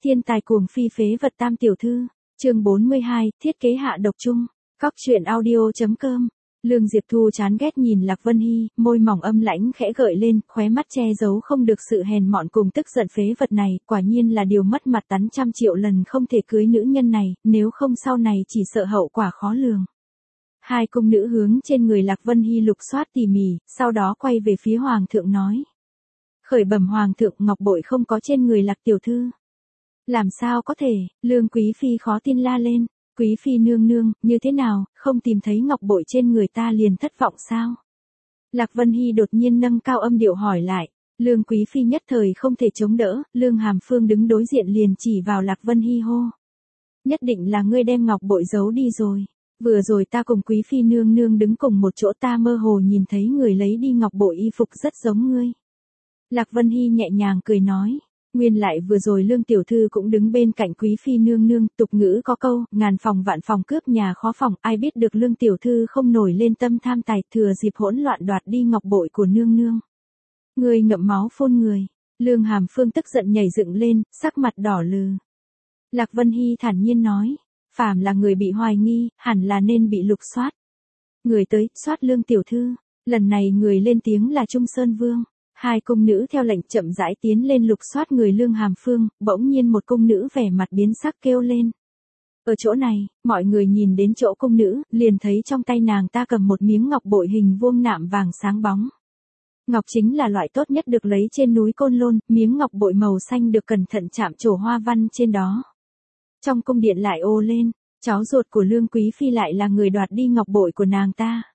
Thiên tài cuồng phi phế vật tam tiểu thư. Chương 42, thiết kế hạ độc chung. Cóc truyện audio.com. Lương Diệp Thu chán ghét nhìn Lạc Vân Hy, môi mỏng âm lãnh khẽ gợi lên, khóe mắt che giấu không được sự hèn mọn cùng tức giận phế vật này, quả nhiên là điều mất mặt tắn trăm triệu lần không thể cưới nữ nhân này, nếu không sau này chỉ sợ hậu quả khó lường. Hai cung nữ hướng trên người Lạc Vân Hy lục soát tỉ mỉ, sau đó quay về phía Hoàng thượng nói. Khởi bẩm Hoàng thượng, ngọc bội không có trên người Lạc tiểu thư. Làm sao có thể, Lương Quý Phi khó tin la lên. Quý Phi nương nương, như thế nào, không tìm thấy ngọc bội trên người ta liền thất vọng sao? Lạc Vân Hy đột nhiên nâng cao âm điệu hỏi lại. Lương Quý Phi nhất thời không thể chống đỡ, Lương Hàm Phương đứng đối diện liền chỉ vào Lạc Vân Hy hô. Nhất định là ngươi đem ngọc bội giấu đi rồi. Vừa rồi ta cùng Quý Phi nương nương đứng cùng một chỗ, ta mơ hồ nhìn thấy người lấy đi ngọc bội y phục rất giống ngươi. Lạc Vân Hy nhẹ nhàng cười nói. Nguyên lại vừa rồi Lương tiểu thư cũng đứng bên cạnh Quý Phi nương nương, tục ngữ có câu, ngàn phòng vạn phòng cướp nhà khó phòng, ai biết được Lương tiểu thư không nổi lên tâm tham tài, thừa dịp hỗn loạn đoạt đi ngọc bội của nương nương. Người ngậm máu phun người. Lương Hàm Phương tức giận nhảy dựng lên, sắc mặt đỏ lừ. Lạc Vân Hy thản nhiên nói, phàm là người bị hoài nghi, hẳn là nên bị lục soát. Người tới, soát Lương tiểu thư. Lần này người lên tiếng là Trung Sơn Vương. Hai cung nữ theo lệnh chậm rãi tiến lên lục soát người Lương Hàm Phương, bỗng nhiên một cung nữ vẻ mặt biến sắc kêu lên. Ở chỗ này, mọi người nhìn đến chỗ cung nữ, liền thấy trong tay nàng ta cầm một miếng ngọc bội hình vuông nạm vàng sáng bóng. Ngọc chính là loại tốt nhất được lấy trên núi Côn Lôn, miếng ngọc bội màu xanh được cẩn thận chạm trổ hoa văn trên đó. Trong cung điện lại ồ lên, cháu ruột của Lương Quý Phi lại là người đoạt đi ngọc bội của nàng ta.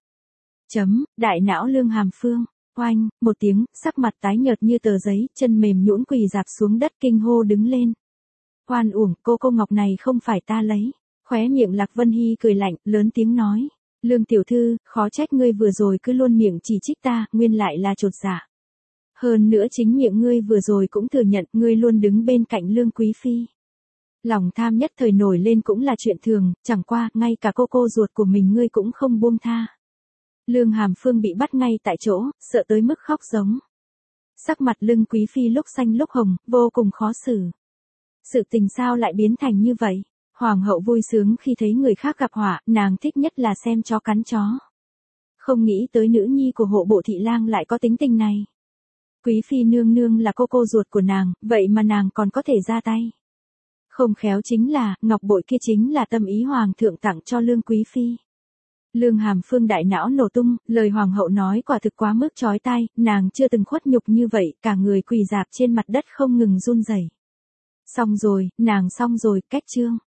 Đại não Lương Hàm Phương. Oanh, một tiếng, sắc mặt tái nhợt như tờ giấy, chân mềm nhũn quỳ rạp xuống đất kinh hô đứng lên. Oan uổng, cô ngọc này không phải ta lấy. Khóe miệng Lạc Vân Hy cười lạnh, lớn tiếng nói. Lương tiểu thư, khó trách ngươi vừa rồi cứ luôn miệng chỉ trích ta, nguyên lại là chột dạ. Hơn nữa chính miệng ngươi vừa rồi cũng thừa nhận ngươi luôn đứng bên cạnh Lương Quý Phi. Lòng tham nhất thời nổi lên cũng là chuyện thường, chẳng qua, ngay cả cô ruột của mình ngươi cũng không buông tha. Lương Hàm Phương bị bắt ngay tại chỗ, sợ tới mức khóc giống. Sắc mặt Lương Quý Phi lúc xanh lúc hồng, vô cùng khó xử. Sự tình sao lại biến thành như vậy? Hoàng hậu vui sướng khi thấy người khác gặp họa, nàng thích nhất là xem chó cắn chó. Không nghĩ tới nữ nhi của hộ bộ thị lang lại có tính tình này. Quý Phi nương nương là cô ruột của nàng, vậy mà nàng còn có thể ra tay. Không khéo chính là, ngọc bội kia chính là tâm ý Hoàng thượng tặng cho Lương Quý Phi. Lương Hàm Phương đại não nổ tung, lời hoàng hậu nói quả thực quá mức chói tai, nàng chưa từng khuất nhục như vậy, cả người quỳ rạp trên mặt đất không ngừng run rẩy. Xong rồi, nàng xong rồi, cách chương.